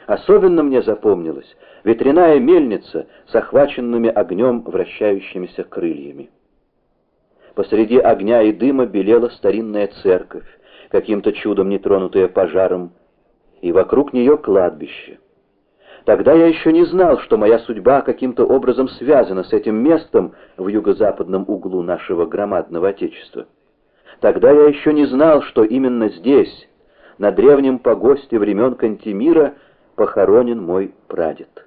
Особенно мне запомнилась ветряная мельница с охваченными огнем вращающимися крыльями. Посреди огня и дыма белела старинная церковь, каким-то чудом не тронутая пожаром, и вокруг нее кладбище. Тогда я еще не знал, что моя судьба каким-то образом связана с этим местом в юго-западном углу нашего громадного Отечества. Тогда я еще не знал, что именно здесь, на древнем погосте времен Кантемира, похоронен мой прадед.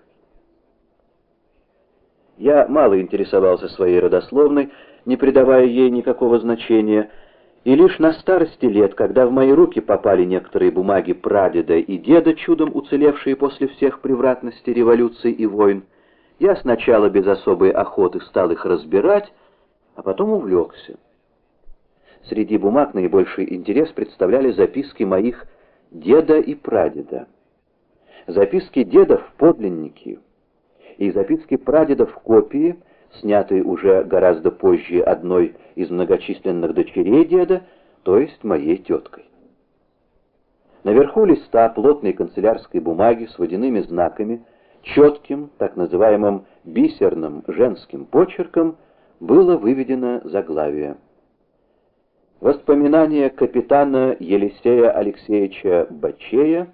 Я мало интересовался своей родословной, не придавая ей никакого значения, и лишь на старости лет, когда в мои руки попали некоторые бумаги прадеда и деда, чудом уцелевшие после всех превратностей революций и войн, я сначала без особой охоты стал их разбирать, а потом увлекся. Среди бумаг наибольший интерес представляли записки моих деда и прадеда. Записки деда в подлиннике и записки прадеда в копии, снятые уже гораздо позже одной из многочисленных дочерей деда, то есть моей теткой. Наверху листа плотной канцелярской бумаги с водяными знаками, четким, так называемым бисерным женским почерком, было выведено заглавие: «Воспоминания капитана Елисея Алексеевича Бачея,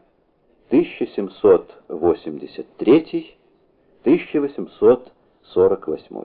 1783-1848».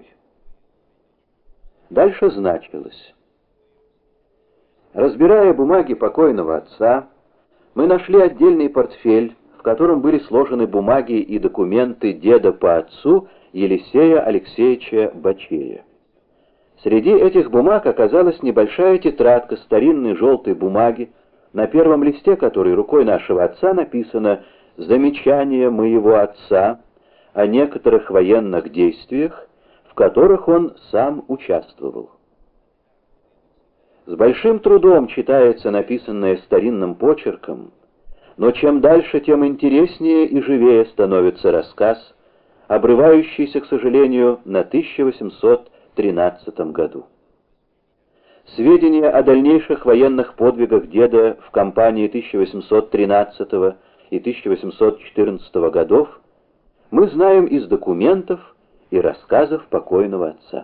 Дальше значилось: разбирая бумаги покойного отца, мы нашли отдельный портфель, в котором были сложены бумаги и документы деда по отцу Елисея Алексеевича Бачея. Среди этих бумаг оказалась небольшая тетрадка старинной желтой бумаги, на первом листе которой рукой нашего отца написано «Замечание моего отца о некоторых военных действиях, в которых он сам участвовал». С большим трудом читается написанное старинным почерком, но чем дальше, тем интереснее и живее становится рассказ, обрывающийся, к сожалению, на 1813 году. Сведения о дальнейших военных подвигах деда в кампании 1813 и 1814 годов мы знаем из документов и рассказов покойного отца.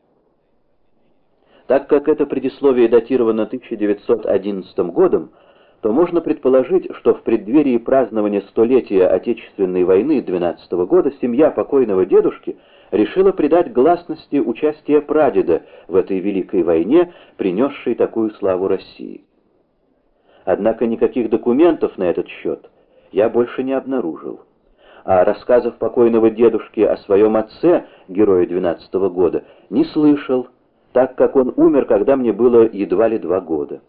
Так как это предисловие датировано 1911 годом, то можно предположить, что в преддверии празднования столетия Отечественной войны 12 года семья покойного дедушки решила придать гласности участие прадеда в этой великой войне, принесшей такую славу России. Однако никаких документов на этот счет я больше не обнаружил, а рассказов покойного дедушки о своем отце, герое 12 года, не слышал, так как он умер, когда мне было едва ли 2 года.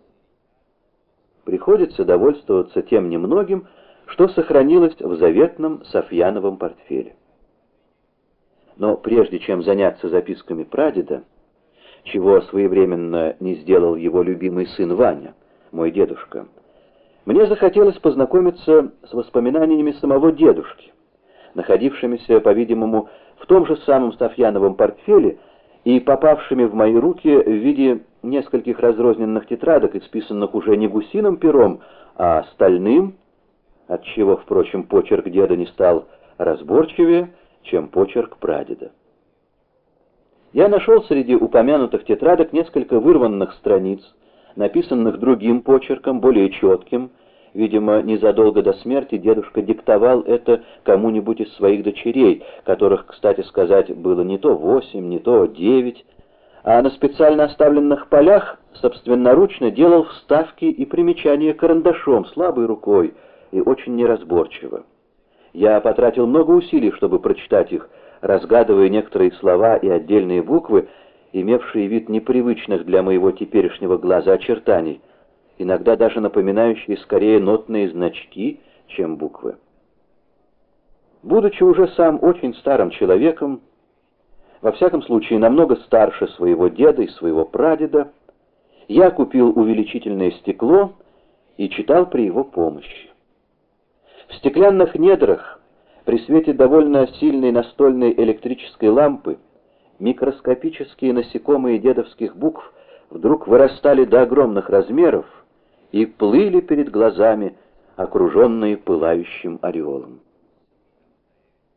Приходится довольствоваться тем немногим, что сохранилось в заветном Софьяновом портфеле. Но прежде чем заняться записками прадеда, чего своевременно не сделал его любимый сын Ваня, мой дедушка, мне захотелось познакомиться с воспоминаниями самого дедушки, находившимися, по-видимому, в том же самом Софьяновом портфеле и попавшими в мои руки в виде нескольких разрозненных тетрадок, исписанных уже не гусиным пером, а стальным, отчего, впрочем, почерк деда не стал разборчивее, чем почерк прадеда. Я нашел среди упомянутых тетрадок несколько вырванных страниц, написанных другим почерком, более четким. Видимо, незадолго до смерти дедушка диктовал это кому-нибудь из своих дочерей, которых, кстати сказать, было не то 8, не то 9, а на специально оставленных полях собственноручно делал вставки и примечания карандашом, слабой рукой и очень неразборчиво. Я потратил много усилий, чтобы прочитать их, разгадывая некоторые слова и отдельные буквы, имевшие вид непривычных для моего теперешнего глаза очертаний, иногда даже напоминающие скорее нотные значки, чем буквы. Будучи уже сам очень старым человеком, во всяком случае намного старше своего деда и своего прадеда, я купил увеличительное стекло и читал при его помощи. В стеклянных недрах, при свете довольно сильной настольной электрической лампы, микроскопические насекомые дедовских букв вдруг вырастали до огромных размеров и плыли перед глазами, окруженные пылающим ореолом.